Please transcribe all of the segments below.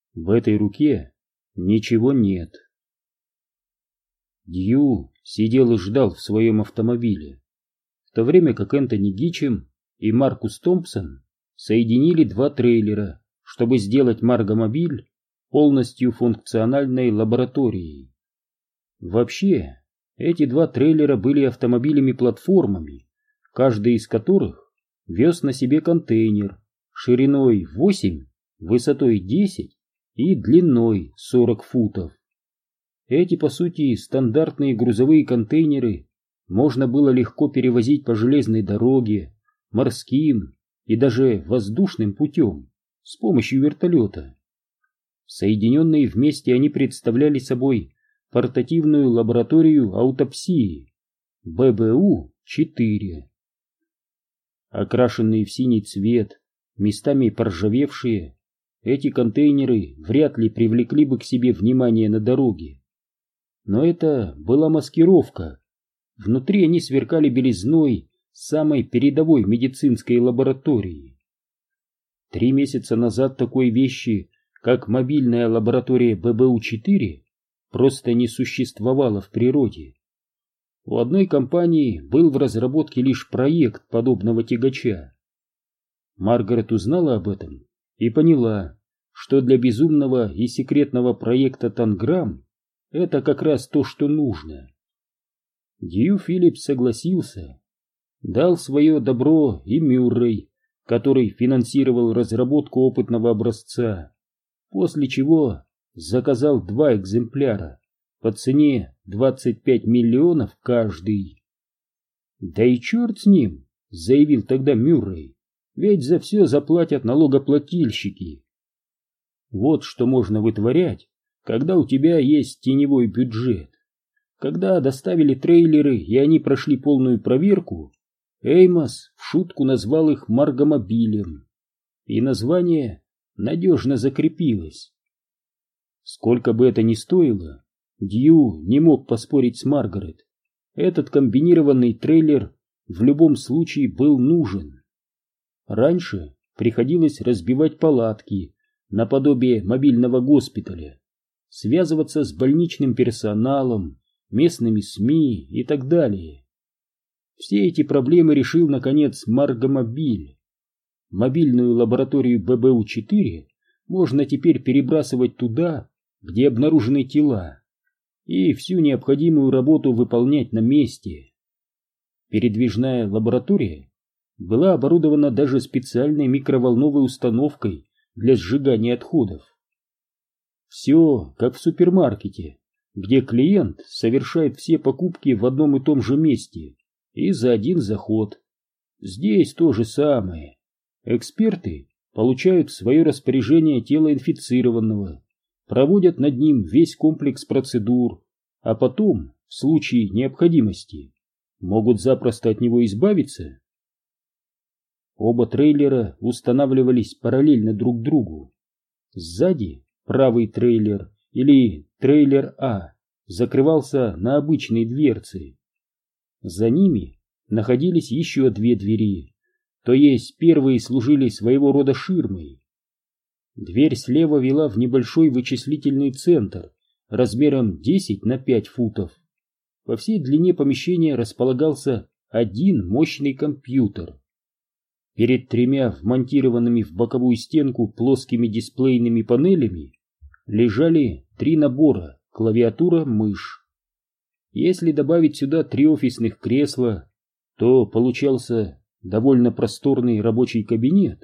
В этой руке ничего нет. Дью сидел и ждал в своем автомобиле, в то время как Энтони Гичем и Маркус Томпсон соединили два трейлера, чтобы сделать Маргомобиль полностью функциональной лабораторией. Вообще, эти два трейлера были автомобилями-платформами, каждый из которых вез на себе контейнер шириной 8, высотой 10 и длиной 40 футов. Эти, по сути, стандартные грузовые контейнеры можно было легко перевозить по железной дороге, морским и даже воздушным путем с помощью вертолета. Соединенные вместе они представляли собой портативную лабораторию аутопсии ББУ-4. Окрашенные в синий цвет, местами поржавевшие, эти контейнеры вряд ли привлекли бы к себе внимание на дороге. Но это была маскировка. Внутри они сверкали белизной самой передовой медицинской лаборатории. 3 месяца назад такой вещи, как мобильная лаборатория ББУ-4, просто не существовало в природе. У одной компании был в разработке лишь проект подобного тягача. Маргарет узнала об этом и поняла, что для безумного и секретного проекта Танграм это как раз то, что нужно. Дью Филлипс согласился, дал свое добро и Мюррей, который финансировал разработку опытного образца, после чего заказал 2 экземпляра по цене 25 миллионов каждый. «Да и черт с ним», — заявил тогда Мюррей, — «ведь за все заплатят налогоплательщики». Вот что можно вытворять, когда у тебя есть теневой бюджет. Когда доставили трейлеры и они прошли полную проверку, Эймос в шутку назвал их Маргомобилем, и название надежно закрепилось. Сколько бы это ни стоило, Дью не мог поспорить с Маргарет. Этот комбинированный трейлер в любом случае был нужен. Раньше приходилось разбивать палатки наподобие мобильного госпиталя, связываться с больничным персоналом, местными СМИ и так далее. Все эти проблемы решил, наконец, Маргомобиль. Мобильную лабораторию ББУ-4 можно теперь перебрасывать туда, где обнаружены тела, и всю необходимую работу выполнять на месте. Передвижная лаборатория была оборудована даже специальной микроволновой установкой для сжигания отходов. Все как в супермаркете, где клиент совершает все покупки в одном и том же месте и за один заход. Здесь то же самое. Эксперты получают в свое распоряжение тело инфицированного, проводят над ним весь комплекс процедур, а потом, в случае необходимости, могут запросто от него избавиться. Оба трейлера устанавливались параллельно друг другу. Сзади правый трейлер, или трейлер А, закрывался на обычные дверцы. За ними находились еще 2 двери, то есть первые служили своего рода ширмой. Дверь слева вела в небольшой вычислительный центр размером 10 на 5 футов. По всей длине помещения располагался один мощный компьютер. Перед 3 вмонтированными в боковую стенку плоскими дисплейными панелями лежали 3 набора: клавиатура, мышь. Если добавить сюда 3 офисных кресла, то получался довольно просторный рабочий кабинет.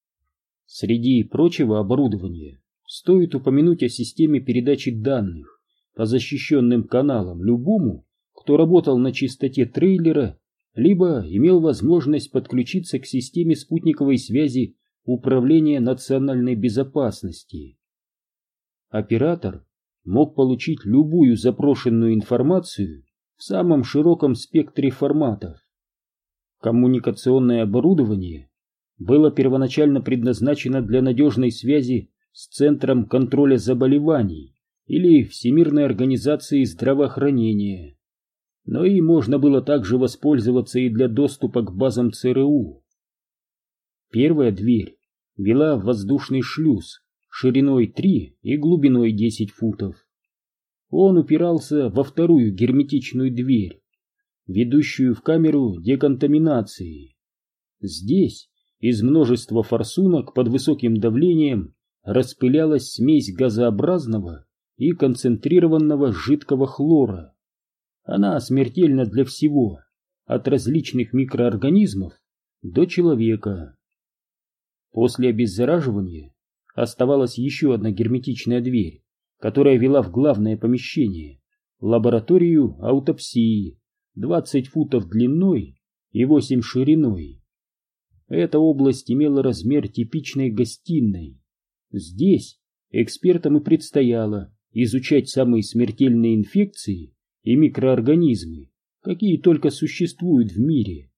Среди прочего оборудования стоит упомянуть о системе передачи данных по защищенным каналам любому, кто работал на частоте трейлера, либо имел возможность подключиться к системе спутниковой связи Управления национальной безопасности. Оператор мог получить любую запрошенную информацию в самом широком спектре форматов. Коммуникационное оборудование было первоначально предназначено для надежной связи с Центром контроля заболеваний или Всемирной организацией здравоохранения, но и можно было также воспользоваться и для доступа к базам ЦРУ. Первая дверь вела в воздушный шлюз, шириной 3 и глубиной 10 футов. Он упирался во вторую герметичную дверь, ведущую в камеру деконтаминации. Здесь из множества форсунок под высоким давлением распылялась смесь газообразного и концентрированного жидкого хлора. Она смертельна для всего, от различных микроорганизмов до человека. После обеззараживания оставалась еще одна герметичная дверь, которая вела в главное помещение, лабораторию аутопсии, 20 футов длиной и 8 шириной. Эта область имела размер типичной гостиной. Здесь экспертам и предстояло изучать самые смертельные инфекции и микроорганизмы, какие только существуют в мире.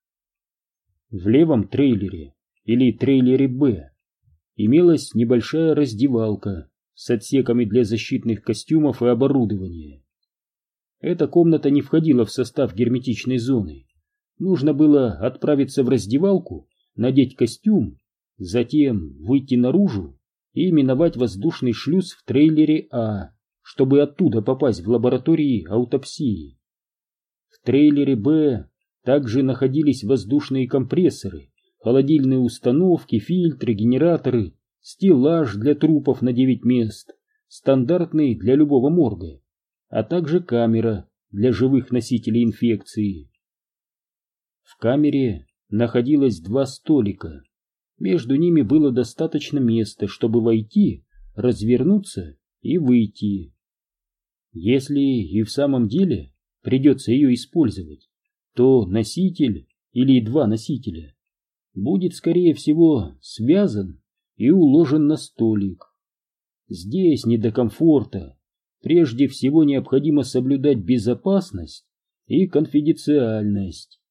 В левом трейлере, или трейлере Б, имелась небольшая раздевалка с отсеками для защитных костюмов и оборудования. Эта комната не входила в состав герметичной зоны. Нужно было отправиться в раздевалку, надеть костюм, затем выйти наружу и миновать воздушный шлюз в трейлере А, чтобы оттуда попасть в лаборатории аутопсии. В трейлере Б также находились воздушные компрессоры, холодильные установки, фильтры, генераторы, стеллаж для трупов на 9 мест, стандартный для любого морга, а также камера для живых носителей инфекции. В камере находилось 2 столика. Между ними было достаточно места, чтобы войти, развернуться и выйти. Если и в самом деле придется ее использовать, то носитель или 2 носителя будет, скорее всего, связан и уложен на столик. Здесь не до комфорта. Прежде всего необходимо соблюдать безопасность и конфиденциальность.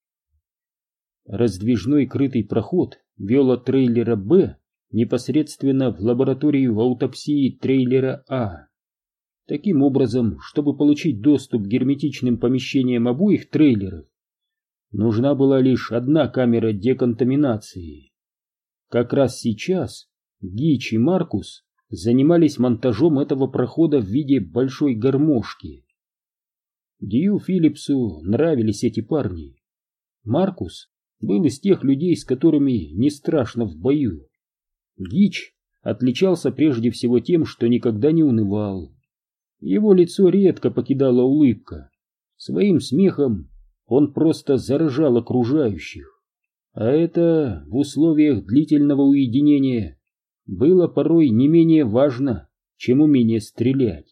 Раздвижной крытый проход вел от трейлера Б непосредственно в лабораторию аутопсии трейлера А. Таким образом, чтобы получить доступ к герметичным помещениям обоих трейлеров, нужна была лишь одна камера деконтаминации. Как раз сейчас Гич и Маркус занимались монтажом этого прохода в виде большой гармошки. Дью Филлипсу нравились эти парни. Маркус был из тех людей, с которыми не страшно в бою. Гич отличался прежде всего тем, что никогда не унывал. Его лицо редко покидала улыбка. Своим смехом он просто заражал окружающих. А это в условиях длительного уединения было порой не менее важно, чем умение стрелять.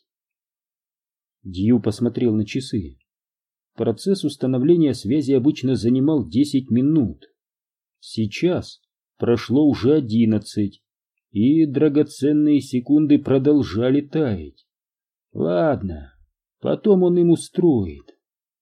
Дью посмотрел на часы. Процесс установления связи обычно занимал 10 минут. Сейчас прошло уже 11, и драгоценные секунды продолжали таять. Ладно, потом он им устроит.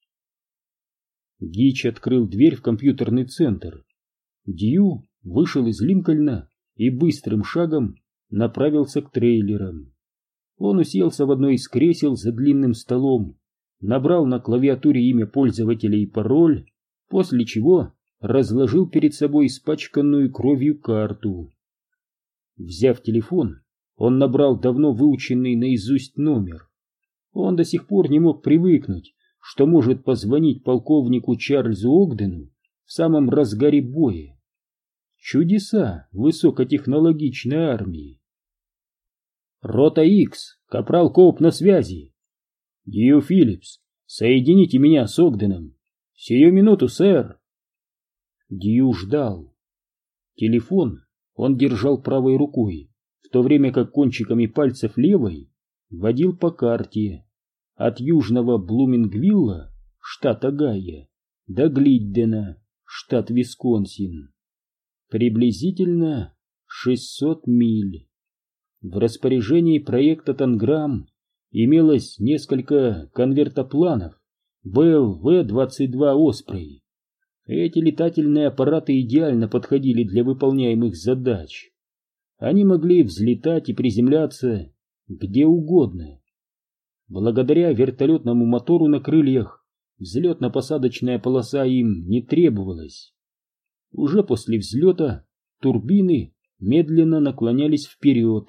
Гич открыл дверь в компьютерный центр. Дью вышел из Линкольна и быстрым шагом направился к трейлерам. Он уселся в одно из кресел за длинным столом, набрал на клавиатуре имя пользователя и пароль, после чего разложил перед собой испачканную кровью карту. Взяв телефон, он набрал давно выученный наизусть номер. Он до сих пор не мог привыкнуть, что может позвонить полковнику Чарльзу Огдену в самом разгаре боя. Чудеса высокотехнологичной армии. Рота Икс, капрал Коуп на связи. Дью Филлипс, соедините меня с Огденом. Сию минуту, сэр. Дью ждал. Телефон он держал правой рукой, в то время как кончиками пальцев левой водил по карте от южного Блумингвилла, штат Огайо, до Глиддена, штат Висконсин. Приблизительно 600 миль. В распоряжении проекта «Танграм» имелось несколько конвертопланов БЛВ-22 «Оспрей». Эти летательные аппараты идеально подходили для выполняемых задач. Они могли взлетать и приземляться где угодно. Благодаря вертолетному мотору на крыльях взлетно-посадочная полоса им не требовалась. Уже после взлета турбины медленно наклонялись вперед,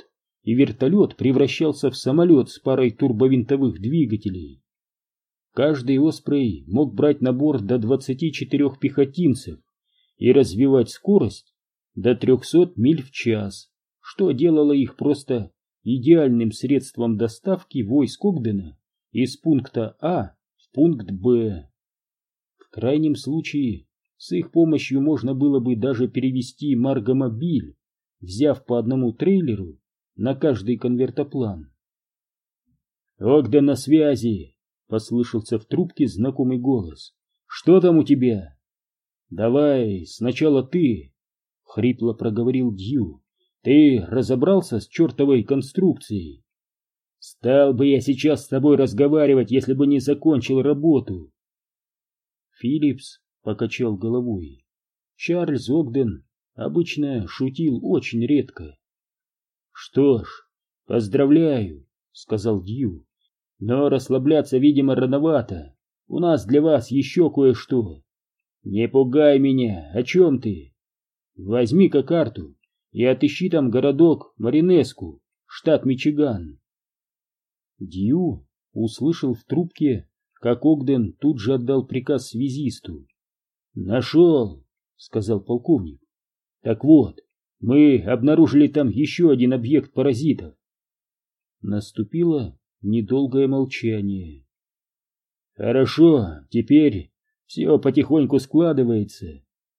и вертолет превращался в самолет с парой турбовинтовых двигателей. Каждый «Оспрей» мог брать на борт до 24 пехотинцев и развивать скорость до 300 миль в час, что делало их просто идеальным средством доставки войск Огдена из пункта А в пункт Б. В крайнем случае, с их помощью можно было бы даже перевести Маргомобиль, взяв по одному трейлеру на каждый конвертоплан. «Огден на связи!» — послышался в трубке знакомый голос. «Что там у тебя?» «Давай сначала ты!» — хрипло проговорил Дью. «Ты разобрался с чертовой конструкцией?» «Стал бы я сейчас с тобой разговаривать, если бы не закончил работу!» Филлипс покачал головой. Чарльз Огден обычно шутил очень редко. «Что ж, поздравляю», — сказал Дью, — «но расслабляться, видимо, рановато. У нас для вас еще кое-что. Не пугай меня, о чем ты? Возьми-ка карту и отыщи там городок Маринеску, штат Мичиган». Дью услышал в трубке, как Огден тут же отдал приказ связисту. «Нашел», — сказал полковник. «Так вот, мы обнаружили там еще один объект паразитов». Наступило недолгое молчание. «Хорошо, теперь все потихоньку складывается.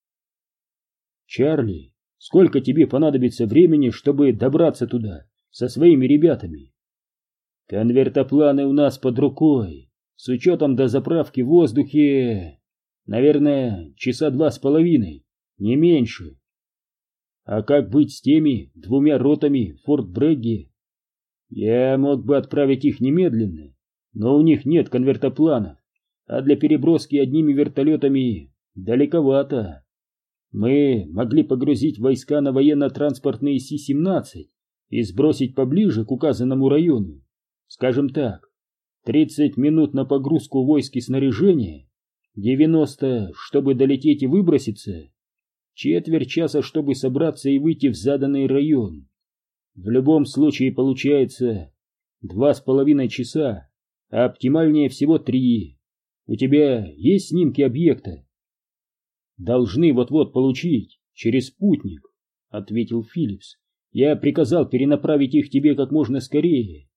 Чарли, сколько тебе понадобится времени, чтобы добраться туда со своими ребятами?» «Конвертопланы у нас под рукой, с учетом дозаправки в воздухе, наверное, часа 2,5, не меньше. А как быть с теми 2 ротами в Форт Брэгге? Я мог бы отправить их немедленно, но у них нет конвертопланов, а для переброски одними вертолетами далековато. Мы могли погрузить войска на военно-транспортные Си-17 и сбросить поближе к указанному району. Скажем так, 30 минут на погрузку войск и снаряжения, 90, чтобы долететь и выброситься, четверть часа, чтобы собраться и выйти в заданный район. В любом случае получается 2,5 часа, а оптимальнее всего 3. У тебя есть снимки объекта? Должны вот-вот получить, через спутник, ответил Филлипс. Я приказал перенаправить их тебе как можно скорее.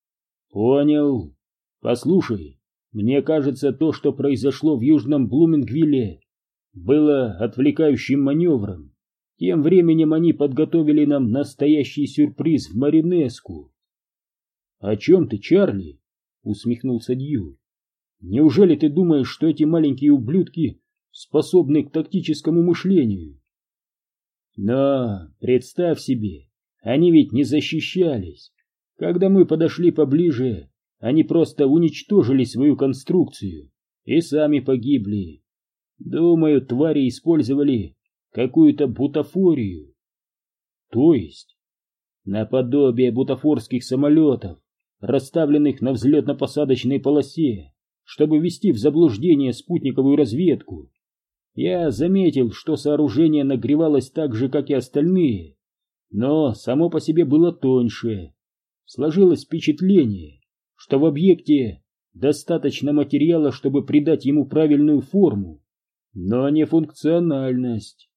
Понял. Послушай, мне кажется, то, что произошло в Южном Блумингвилле, было отвлекающим маневром. Тем временем они подготовили нам настоящий сюрприз в Маринеску. — О чем ты, Чарли? — усмехнулся Дью. — Неужели ты думаешь, что эти маленькие ублюдки способны к тактическому мышлению? Но представь себе, они ведь не защищались. Когда мы подошли поближе, они просто уничтожили свою конструкцию и сами погибли. Думаю, твари использовали какую-то бутафорию. То есть наподобие бутафорских самолетов, расставленных на взлетно-посадочной полосе, чтобы ввести в заблуждение спутниковую разведку. Я заметил, что сооружение нагревалось так же, как и остальные, но само по себе было тоньше. Сложилось впечатление, что в объекте достаточно материала, чтобы придать ему правильную форму, но не функциональность.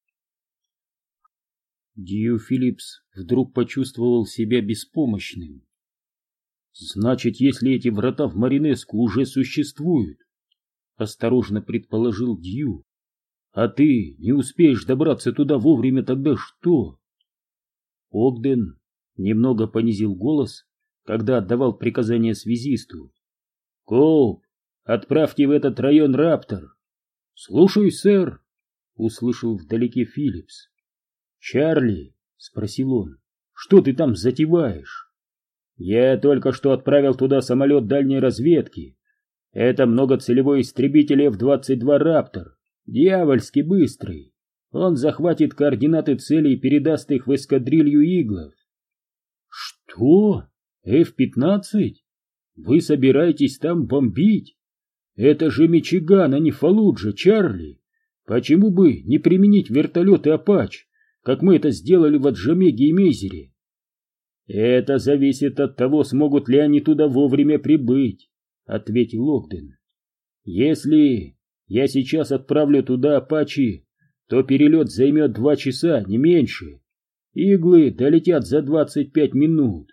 Дью Филлипс вдруг почувствовал себя беспомощным. «Значит, если эти врата в Маринеску уже существуют, — осторожно предположил Дью, — а ты не успеешь добраться туда вовремя, тогда что?» Огден немного понизил голос, когда отдавал приказание связисту. «Коуп, отправьте в этот район Раптор». «Слушаюсь, сэр», — услышал вдалеке Филлипс. «Чарли», — спросил он, — «что ты там затеваешь?» «Я только что отправил туда самолет дальней разведки. Это многоцелевой истребитель F-22 Раптор, дьявольски быстрый. Он захватит координаты целей и передаст их в эскадрилью иглов». «Что? F-15? Вы собираетесь там бомбить? Это же Мичиган, а не Фаллуджа, Чарли. Почему бы не применить вертолеты «Апач», как мы это сделали в Аджамеге и Мейзере?» Это зависит от того, смогут ли они туда вовремя прибыть, ответил Огден. Если я сейчас отправлю туда Апачи, то перелет займет 2 часа, не меньше. Иглы долетят за 25 минут.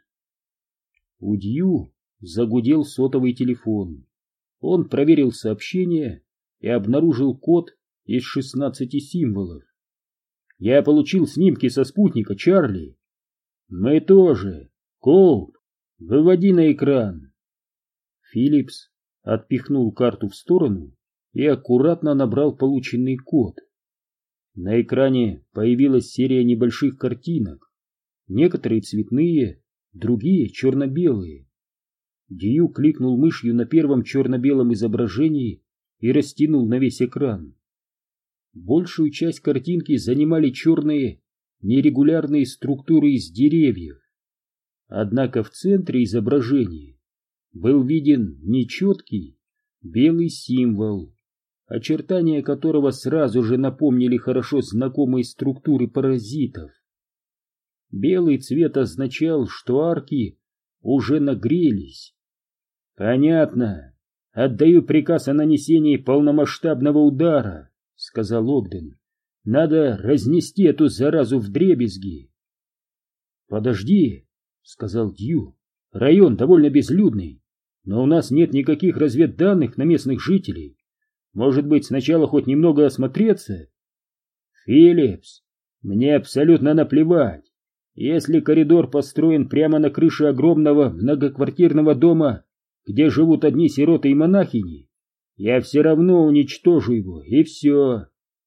У Дью загудел сотовый телефон. Он проверил сообщение и обнаружил код из 16 символов. Я получил снимки со спутника, Чарли. Мы тоже. Коуп, выводи на экран. Филлипс отпихнул карту в сторону и аккуратно набрал полученный код. На экране появилась серия небольших картинок. Некоторые цветные, другие черно-белые. Дью кликнул мышью на первом черно-белом изображении и растянул на весь экран. Большую часть картинки занимали черные, нерегулярные структуры из деревьев. Однако в центре изображения был виден нечеткий белый символ, очертания которого сразу же напомнили хорошо знакомые структуры паразитов. Белый цвет означал, что арки уже нагрелись. «Понятно. Отдаю приказ о нанесении полномасштабного удара», — сказал Огден. «Надо разнести эту заразу вдребезги». «Подожди», — сказал Дью. «Район довольно безлюдный, но у нас нет никаких разведданных на местных жителей. Может быть, сначала хоть немного осмотреться?» «Филлипс, мне абсолютно наплевать. Если коридор построен прямо на крыше огромного многоквартирного дома, где живут одни сироты и монахини, я все равно уничтожу его, и все».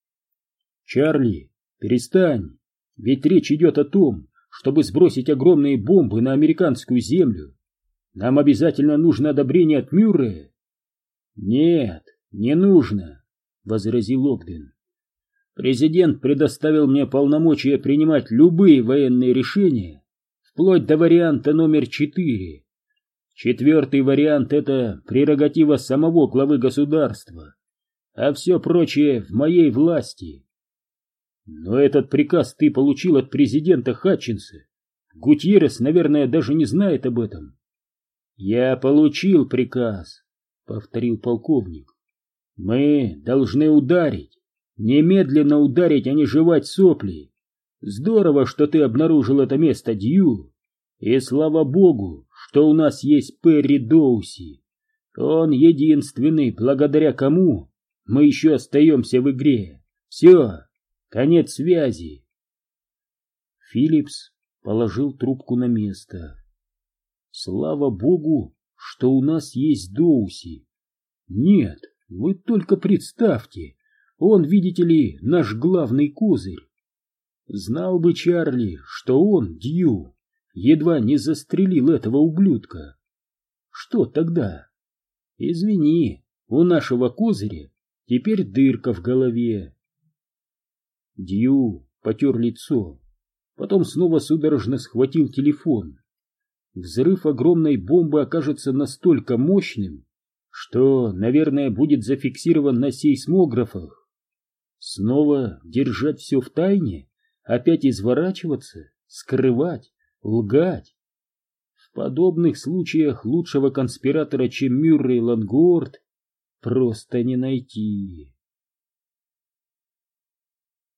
«Чарли, перестань, ведь речь идет о том, чтобы сбросить огромные бомбы на американскую землю. Нам обязательно нужно одобрение от Мюррея». «Нет, не нужно», — возразил Огден. «Президент предоставил мне полномочия принимать любые военные решения, вплоть до варианта номер 4. Четвертый вариант — это прерогатива самого главы государства, а все прочее в моей власти». «Но этот приказ ты получил от президента Хатчинса. Гутьеррес, наверное, даже не знает об этом». «Я получил приказ», — повторил полковник. «Мы должны ударить, немедленно ударить, а не жевать сопли. Здорово, что ты обнаружил это место, Дью. И слава богу, что у нас есть Перри Доуси. Он единственный, благодаря кому мы еще остаемся в игре. Все, конец связи». Филлипс положил трубку на место. «Слава богу, что у нас есть Доуси. Нет, вы только представьте, он, видите ли, наш главный козырь. Знал бы Чарли, что он, Дью, едва не застрелил этого ублюдка. Что тогда? Извини, у нашего козыря теперь дырка в голове». Дью потер лицо, потом снова судорожно схватил телефон. Взрыв огромной бомбы окажется настолько мощным, что, наверное, будет зафиксирован на сейсмографах. Снова держать все в тайне, опять изворачиваться, скрывать, лгать. В подобных случаях лучшего конспиратора, чем Мюррей Лангуорт, просто не найти.